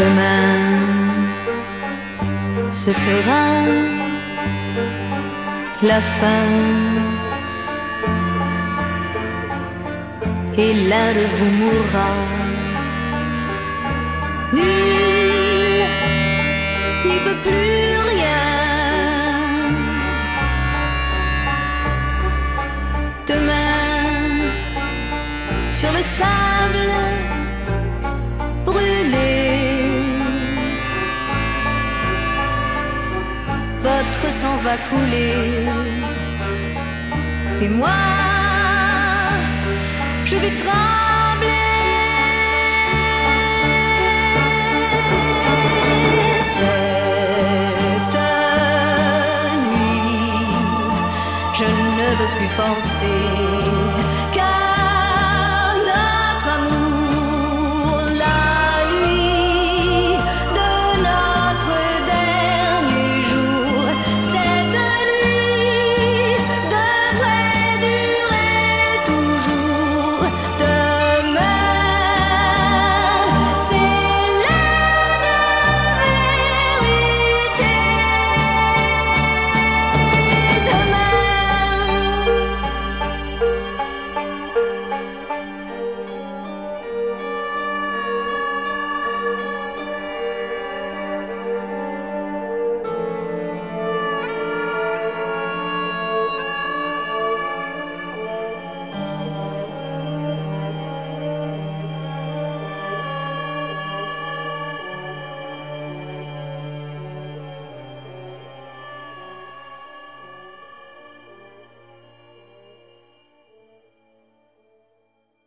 Demain, ce sera la fin, et l'un de vous mourra. Nul n'y peut plus rien. Demain, sur le sable brûlé, votre sang va couler, et moi, je vais trembler. Cette nuit, je ne veux plus penser qu'à